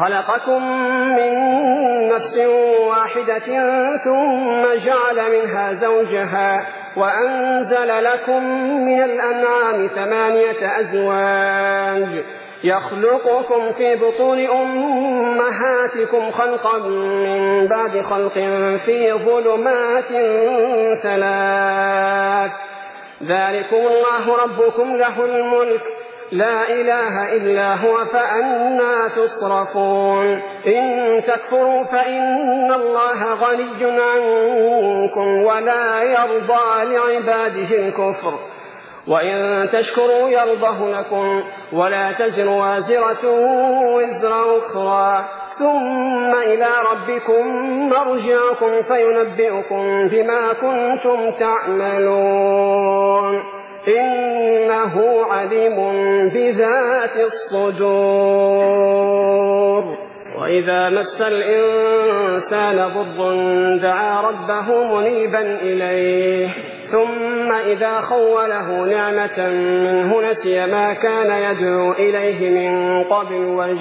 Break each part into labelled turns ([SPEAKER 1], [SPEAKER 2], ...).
[SPEAKER 1] خلقكم من نفس واحدة ثم جعل منها زوجها وأنزل لكم من الأنعام 8 أزواج يخلقكم في بطون أمهاتكم خلقا من بعد خلق في ظلمات 3 ذلكم الله ربكم له الملك لا إله إلا هو فأنى تصرفون إن تكفروا فإن الله غني عنكم ولا يرضى لعباده الكفر وإن تشكروا يرضه لكم ولا تزر وازرة وزر أخرى ثم إلى ربكم مرجعكم فينبئكم بما كنتم تعملون إنه عليم بذات الصدور وإذا مس الإنسان ضر دعا ربه منيبا إليه ثم إذا خوله نعمة منه نسي ما كان يدعو إليه من قبل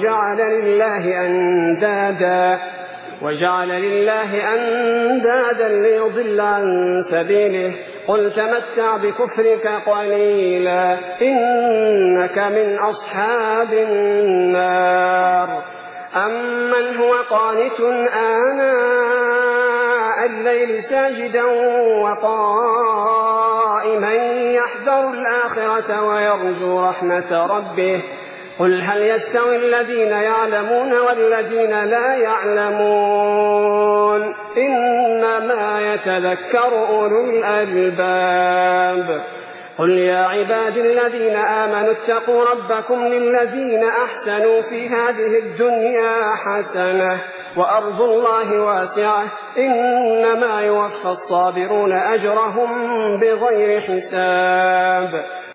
[SPEAKER 1] وجعل لله أندادا ليضل عن سبيله قل تمتع بكفرك قليلا إنك من أصحاب النار أمن هو قانت آناء الليل ساجدا وقائما يحذر الآخرة ويرجو رحمة ربه قل هل يستوي الذين يعلمون والذين لا يعلمون إنما يتذكر أولو الألباب قل يا عبادي الذين آمنوا اتقوا ربكم للذين أحسنوا في هذه الدنيا حسنة وأرض الله واسعة إنما يوفى الصابرون أجرهم بغير حساب